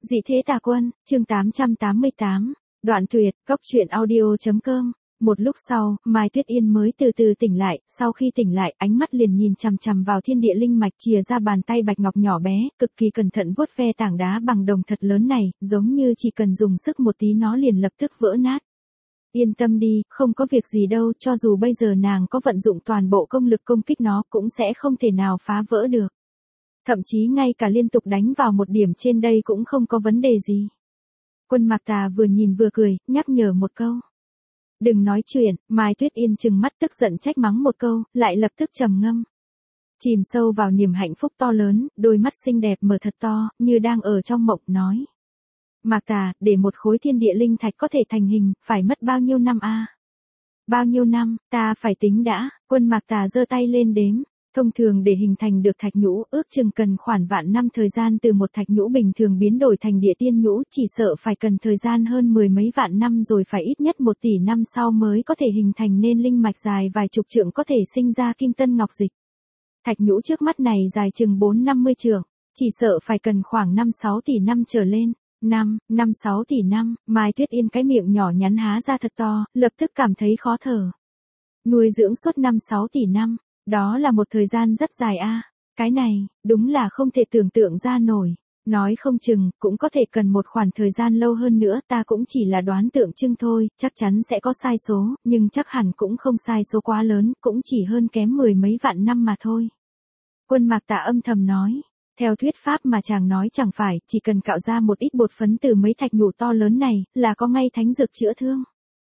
Dị thế tà quân, chương 888, đoạn tuyệt, cốc truyện audio.com. Một lúc sau, Mai Tuyết Yên mới từ từ tỉnh lại, sau khi tỉnh lại, ánh mắt liền nhìn chằm chằm vào thiên địa linh mạch, chìa ra bàn tay bạch ngọc nhỏ bé, cực kỳ cẩn thận vuốt ve tảng đá bằng đồng thật lớn này, giống như chỉ cần dùng sức một tí nó liền lập tức vỡ nát. Yên tâm đi, không có việc gì đâu, cho dù bây giờ nàng có vận dụng toàn bộ công lực công kích nó cũng sẽ không thể nào phá vỡ được. Thậm chí ngay cả liên tục đánh vào một điểm trên đây cũng không có vấn đề gì. Quân Mạc Tà vừa nhìn vừa cười, nhắc nhở một câu. Đừng nói chuyện, Mai Tuyết Yên trừng mắt tức giận trách mắng một câu, lại lập tức trầm ngâm. Chìm sâu vào niềm hạnh phúc to lớn, đôi mắt xinh đẹp mở thật to, như đang ở trong mộng, nói. Mạc Tà, để một khối thiên địa linh thạch có thể thành hình, phải mất bao nhiêu năm a? Bao nhiêu năm, ta phải tính đã. Quân Mạc Tà giơ tay lên đếm. Thông thường để hình thành được thạch nhũ, ước chừng cần khoảng vạn năm thời gian từ một thạch nhũ bình thường biến đổi thành địa tiên nhũ, chỉ sợ phải cần thời gian hơn 10 mấy vạn năm rồi phải ít nhất 1 tỷ năm sau mới có thể hình thành nên linh mạch dài vài chục trượng có thể sinh ra kim tân ngọc dịch. Thạch nhũ trước mắt này dài chừng 4-50 trượng, chỉ sợ phải cần khoảng 5-6 tỷ năm trở lên. 5-6 tỷ năm, Mai Tuyết Yên cái miệng nhỏ nhắn há ra thật to, lập tức cảm thấy khó thở. Nuôi dưỡng suốt 5-6 tỷ năm. Đó là một thời gian rất dài a. Cái này, đúng là không thể tưởng tượng ra nổi. Nói không chừng, cũng có thể cần một khoảng thời gian lâu hơn nữa, ta cũng chỉ là đoán tượng trưng thôi, chắc chắn sẽ có sai số, nhưng chắc hẳn cũng không sai số quá lớn, cũng chỉ hơn kém 10 mấy vạn năm mà thôi. Quân Mạc Tà âm thầm nói, theo thuyết pháp mà chàng nói chẳng phải, chỉ cần cạo ra một ít bột phấn từ mấy thạch nhũ to lớn này, là có ngay thánh dược chữa thương.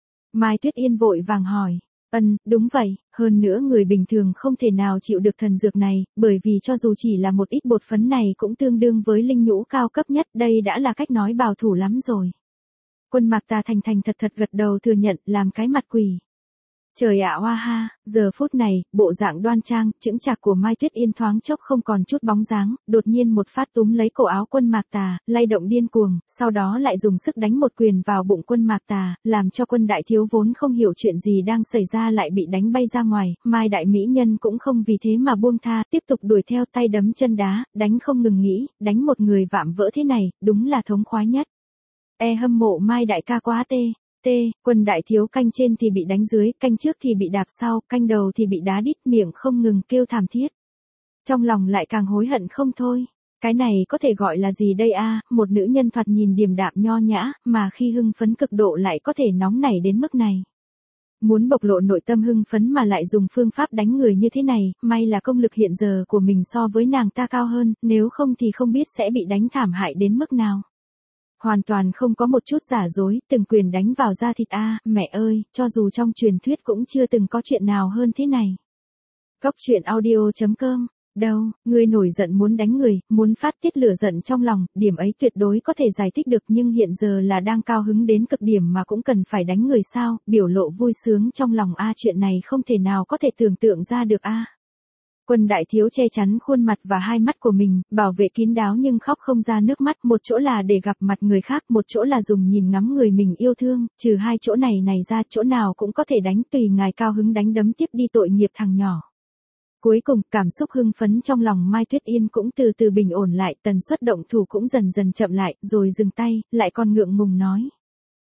Mai Tuyết Yên vội vàng hỏi. Đúng vậy, hơn nữa người bình thường không thể nào chịu được thần dược này, bởi vì cho dù chỉ là một ít bột phấn này cũng tương đương với linh nhũ cao cấp nhất, đây đã là cách nói bảo thủ lắm rồi. Quân Mạc Tà thành thành thật thật gật đầu thừa nhận, làm cái mặt quỷ. Trời ạ hoa ha, giờ phút này, bộ dạng đoan trang, chững chạc của Mai Tuyết Yên thoáng chốc không còn chút bóng dáng, đột nhiên một phát túm lấy cổ áo Quân Mạc Tà, lay động điên cuồng, sau đó lại dùng sức đánh một quyền vào bụng Quân Mạc Tà, làm cho Quân đại thiếu vốn không hiểu chuyện gì đang xảy ra lại bị đánh bay ra ngoài, Mai đại mỹ nhân cũng không vì thế mà buông tha, tiếp tục đuổi theo tay đấm chân đá, đánh không ngừng nghỉ, đánh một người vạm vỡ thế này, đúng là thống khoái nhất. Hâm mộ Mai đại ca quá tê. Quân đại thiếu canh trên thì bị đánh dưới, canh trước thì bị đạp sau, canh đầu thì bị đá đít, miệng không ngừng kêu thảm thiết. Trong lòng lại càng hối hận không thôi. Cái này có thể gọi là gì đây a? Một nữ nhân thoạt nhìn điềm đạm nho nhã, mà khi hưng phấn cực độ lại có thể nóng nảy đến mức này. Muốn bộc lộ nội tâm hưng phấn mà lại dùng phương pháp đánh người như thế này, may là công lực hiện giờ của mình so với nàng ta cao hơn, nếu không thì không biết sẽ bị đánh thảm hại đến mức nào. Hoàn toàn không có một chút giả dối, từng quyền đánh vào da thịt a, mẹ ơi, cho dù trong truyền thuyết cũng chưa từng có chuyện nào hơn thế này. Cốc truyện audio.com, đâu, ngươi nổi giận muốn đánh người, muốn phát tiết lửa giận trong lòng, điểm ấy tuyệt đối có thể giải thích được nhưng hiện giờ là đang cao hứng đến cực điểm mà cũng cần phải đánh người sao, biểu lộ vui sướng trong lòng a, chuyện này không thể nào có thể tưởng tượng ra được a. Quân đại thiếu che chắn khuôn mặt và hai mắt của mình, bảo vệ kín đáo nhưng khóc không ra nước mắt, một chỗ là để gặp mặt người khác, một chỗ là dùng nhìn ngắm người mình yêu thương, trừ hai chỗ này ra, chỗ nào cũng có thể đánh, tùy ngài cao hứng đánh đấm tiếp đi, tội nghiệp thằng nhỏ. Cuối cùng, cảm xúc hưng phấn trong lòng Mai Tuyết Yên cũng từ từ bình ổn lại, tần suất động thủ cũng dần dần chậm lại, rồi dừng tay, lại còn ngượng ngùng nói.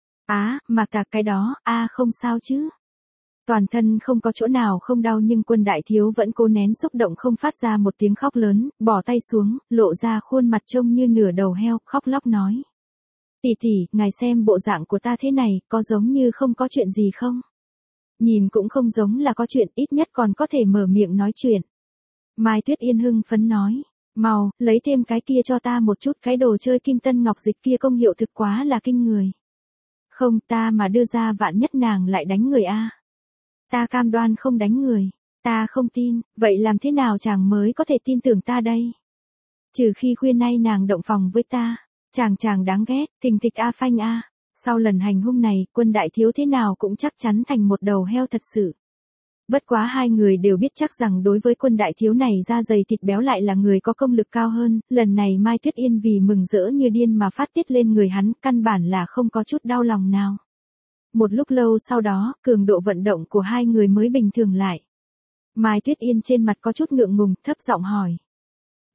Mạc Tà cái đó, không sao chứ. Toàn thân không có chỗ nào không đau nhưng Quân đại thiếu vẫn cố nén xúc động không phát ra một tiếng khóc lớn, bỏ tay xuống, lộ ra khuôn mặt trông như nửa đầu heo, khóc lóc nói. Tỷ, ngài xem bộ dạng của ta thế này, có giống như không có chuyện gì không? Nhìn cũng không giống là có chuyện, ít nhất còn có thể mở miệng nói chuyện. Mai Tuyết Yên hưng phấn nói, mau, lấy thêm cái kia cho ta một chút, cái đồ chơi kim tân ngọc dịch kia công hiệu thực quá là kinh người. Không, ta mà đưa ra vạn nhất nàng lại đánh người a. Ta cam đoan không đánh người, ta không tin, vậy làm thế nào chàng mới có thể tin tưởng ta đây? Trừ khi khuya nay nàng động phòng với ta, chàng đáng ghét, thình thịch a phanh a. Sau lần hành hung này, Quân đại thiếu thế nào cũng chắc chắn thành một đầu heo thật sự. Bất quá hai người đều biết chắc rằng đối với Quân đại thiếu này da dày thịt béo lại là người có công lực cao hơn, lần này Mai Tuyết Yên vì mừng rỡ như điên mà phát tiết lên người hắn, căn bản là không có chút đau lòng nào. Một lúc lâu sau đó, cường độ vận động của hai người mới bình thường lại. Mai Tuyết Yên trên mặt có chút ngượng ngùng, thấp giọng hỏi.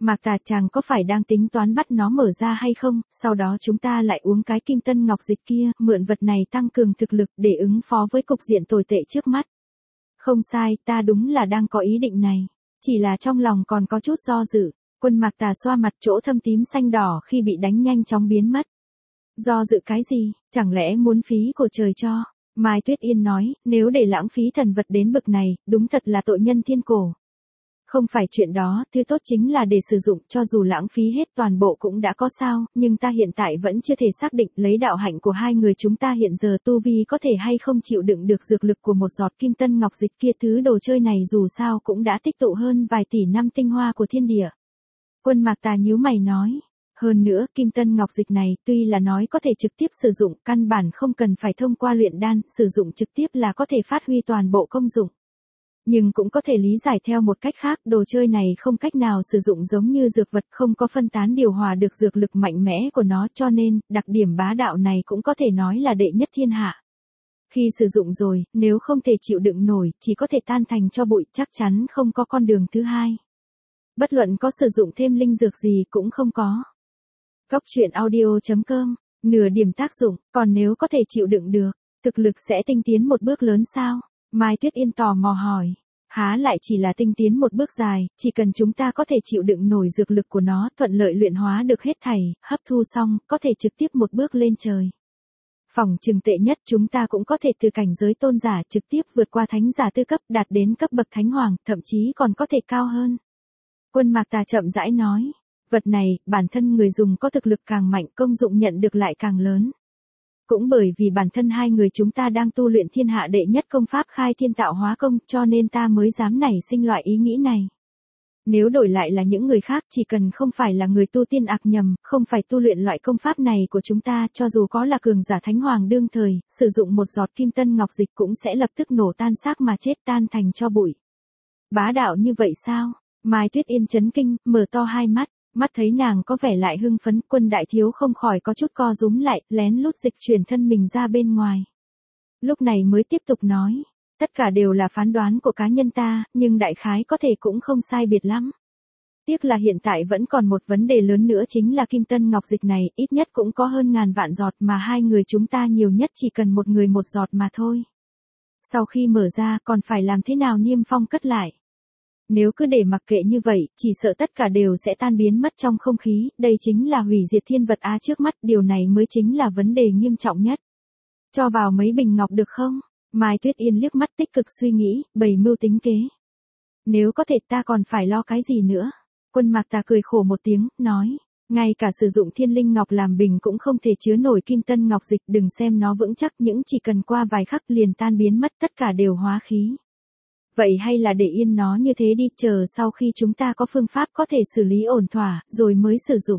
Mạc Tà chàng có phải đang tính toán bắt nó mở ra hay không, sau đó chúng ta lại uống cái kim tân ngọc dịch kia, mượn vật này tăng cường thực lực để ứng phó với cục diện tồi tệ trước mắt. Không sai, ta đúng là đang có ý định này. Chỉ là trong lòng còn có chút do dự. Quân Mạc Tà xoa mặt, chỗ thâm tím xanh đỏ khi bị đánh nhanh chóng biến mất. Do dự cái gì, chẳng lẽ muốn phí của trời cho? Mai Tuyết Yên nói, nếu để lãng phí thần vật đến bực này, đúng thật là tội nhân thiên cổ. Không phải chuyện đó, thứ tốt chính là để sử dụng, cho dù lãng phí hết toàn bộ cũng đã có sao, nhưng ta hiện tại vẫn chưa thể xác định lấy đạo hạnh của hai người chúng ta hiện giờ tu vi có thể hay không chịu đựng được dược lực của một giọt kim tân ngọc dịch kia. Thứ đồ chơi này dù sao cũng đã tích tụ hơn vài tỷ năm tinh hoa của thiên địa. Quân Mạc Tà nhíu mày nói. Hơn nữa, kim tân ngọc dịch này tuy là nói có thể trực tiếp sử dụng, căn bản không cần phải thông qua luyện đan, sử dụng trực tiếp là có thể phát huy toàn bộ công dụng. Nhưng cũng có thể lý giải theo một cách khác, đồ chơi này không cách nào sử dụng giống như dược vật, không có phân tán điều hòa được dược lực mạnh mẽ của nó, cho nên, đặc điểm bá đạo này cũng có thể nói là đệ nhất thiên hạ. Khi sử dụng rồi, nếu không thể chịu đựng nổi, chỉ có thể tan thành cho bụi, chắc chắn không có con đường thứ hai. Bất luận có sử dụng thêm linh dược gì cũng không có. Góc truyện audio.com, nửa điểm tác dụng, còn nếu có thể chịu đựng được, thực lực sẽ tinh tiến một bước lớn sao? Mai Tuyết Yên tò mò hỏi. Há lại chỉ là tinh tiến một bước dài, chỉ cần chúng ta có thể chịu đựng nổi dược lực của nó, thuận lợi luyện hóa được hết thảy, hấp thu xong, có thể trực tiếp một bước lên trời. Phỏng chừng tệ nhất chúng ta cũng có thể từ cảnh giới tôn giả trực tiếp vượt qua thánh giả tư cấp, đạt đến cấp bậc thánh hoàng, thậm chí còn có thể cao hơn. Quân Mạc Tà chậm rãi nói. Vật này, bản thân người dùng có thực lực càng mạnh, công dụng nhận được lại càng lớn. Cũng bởi vì bản thân hai người chúng ta đang tu luyện thiên hạ đệ nhất công pháp khai thiên tạo hóa công, cho nên ta mới dám nảy sinh loại ý nghĩ này. Nếu đổi lại là những người khác, chỉ cần không phải là người tu tiên ạc nhầm, không phải tu luyện loại công pháp này của chúng ta, cho dù có là cường giả thánh hoàng đương thời, sử dụng một giọt kim tân ngọc dịch cũng sẽ lập tức nổ tan xác mà chết, tan thành cho bụi. Bá đạo như vậy sao? Mai Tuyết Yên chấn kinh, mở to hai mắt. Mắt thấy nàng có vẻ lại hưng phấn, Quân đại thiếu không khỏi có chút co rúm lại, lén lút dịch chuyển thân mình ra bên ngoài. Lúc này mới tiếp tục nói, tất cả đều là phán đoán của cá nhân ta, nhưng đại khái có thể cũng không sai biệt lắm. Tiếc là hiện tại vẫn còn một vấn đề lớn nữa, chính là kim tân ngọc dịch này, ít nhất cũng có hơn ngàn vạn giọt mà hai người chúng ta nhiều nhất chỉ cần một người một giọt mà thôi. Sau khi mở ra còn phải làm thế nào niêm phong cất lại? Nếu cứ để mặc kệ như vậy, chỉ sợ tất cả đều sẽ tan biến mất trong không khí, đây chính là hủy diệt thiên vật á, trước mắt, điều này mới chính là vấn đề nghiêm trọng nhất. Cho vào mấy bình ngọc được không? Mai Tuyết Yên liếc mắt tích cực suy nghĩ, bày mưu tính kế. Nếu có thể ta còn phải lo cái gì nữa? Quân Mạc Tà cười khổ một tiếng, nói, ngay cả sử dụng thiên linh ngọc làm bình cũng không thể chứa nổi kim tân ngọc dịch, đừng xem nó vững chắc, những chỉ cần qua vài khắc liền tan biến mất, tất cả đều hóa khí. Vậy hay là để yên nó như thế đi, chờ sau khi chúng ta có phương pháp có thể xử lý ổn thỏa, rồi mới sử dụng.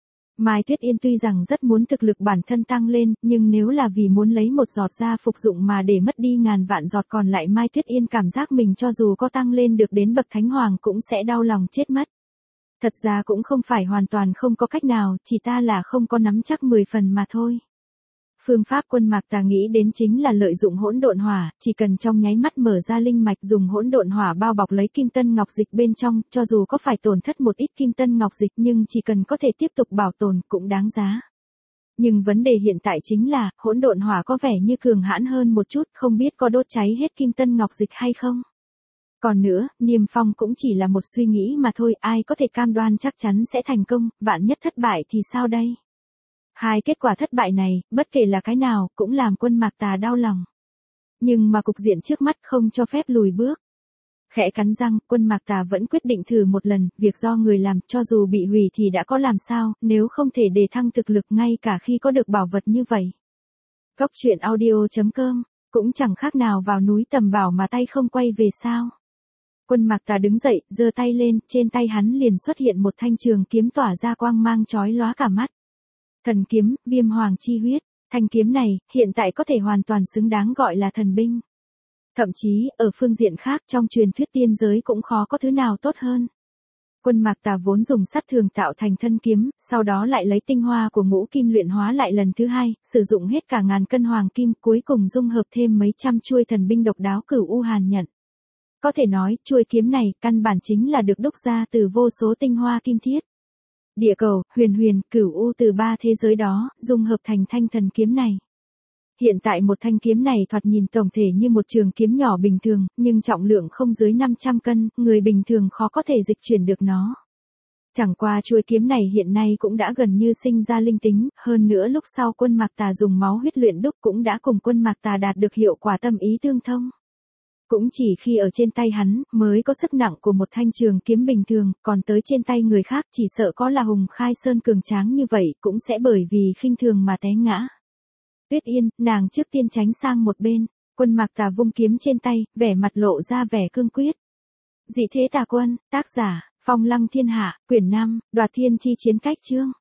Mai Tuyết Yên tuy rằng rất muốn thực lực bản thân tăng lên, nhưng nếu là vì muốn lấy một giọt ra phục dụng mà để mất đi ngàn vạn giọt còn lại, Mai Tuyết Yên cảm giác mình cho dù có tăng lên được đến bậc thánh hoàng cũng sẽ đau lòng chết mất. Thật ra cũng không phải hoàn toàn không có cách nào, chỉ ta là không có nắm chắc 10 phần mà thôi. Phương pháp Quân Mạc Tà nghĩ đến chính là lợi dụng hỗn độn hỏa, chỉ cần trong nháy mắt mở ra linh mạch, dùng hỗn độn hỏa bao bọc lấy kim tân ngọc dịch bên trong, cho dù có phải tổn thất một ít kim tân ngọc dịch nhưng chỉ cần có thể tiếp tục bảo tồn cũng đáng giá. Nhưng vấn đề hiện tại chính là, hỗn độn hỏa có vẻ như cường hãn hơn một chút, không biết có đốt cháy hết kim tân ngọc dịch hay không. Còn nữa, niêm phong cũng chỉ là một suy nghĩ mà thôi, ai có thể cam đoan chắc chắn sẽ thành công, vạn nhất thất bại thì sao đây? Hai kết quả thất bại này, bất kể là cái nào, cũng làm Quân Mạc Tà đau lòng. Nhưng mà cục diện trước mắt không cho phép lùi bước. Khẽ cắn răng, Quân Mạc Tà vẫn quyết định thử một lần, việc do người làm, cho dù bị hủy thì đã có làm sao, nếu không thể đề thăng thực lực ngay cả khi có được bảo vật như vậy. Góc truyện audio.com, cũng chẳng khác nào vào núi tầm bảo mà tay không quay về sao. Quân Mạc Tà đứng dậy, giơ tay lên, trên tay hắn liền xuất hiện một thanh trường kiếm tỏa ra quang mang chói lóa cả mắt. Thần kiếm, Viêm Hoàng chi huyết, thanh kiếm này, hiện tại có thể hoàn toàn xứng đáng gọi là thần binh. Thậm chí, ở phương diện khác trong truyền thuyết tiên giới cũng khó có thứ nào tốt hơn. Quân Mạc Tà vốn dùng sắt thường tạo thành thân kiếm, sau đó lại lấy tinh hoa của ngũ kim luyện hóa lại lần thứ hai, sử dụng hết cả ngàn cân hoàng kim, cuối cùng dung hợp thêm mấy trăm chuôi thần binh độc đáo Cửu U Hàn Nhận. Có thể nói, chuôi kiếm này, căn bản chính là được đúc ra từ vô số tinh hoa kim thiết. Địa cầu, huyền huyền, cửu u từ ba thế giới đó, dung hợp thành thanh thần kiếm này. Hiện tại một thanh kiếm này thoạt nhìn tổng thể như một trường kiếm nhỏ bình thường, nhưng trọng lượng không dưới 500 cân, người bình thường khó có thể dịch chuyển được nó. Chẳng qua chuôi kiếm này hiện nay cũng đã gần như sinh ra linh tính, hơn nữa lúc sau Quân Mạc Tà dùng máu huyết luyện đúc cũng đã cùng Quân Mạc Tà đạt được hiệu quả tâm ý tương thông. Cũng chỉ khi ở trên tay hắn, mới có sức nặng của một thanh trường kiếm bình thường, còn tới trên tay người khác chỉ sợ có là Hùng Khai Sơn cường tráng như vậy, cũng sẽ bởi vì khinh thường mà té ngã. Tuyết Yên, nàng trước tiên tránh sang một bên, Quân Mạc Tà vung kiếm trên tay, vẻ mặt lộ ra vẻ cương quyết. Dị thế tà quân, tác giả, Phong Lăng Thiên Hạ, quyển 5, Đoạt Thiên Chi Chiến Cách Chương.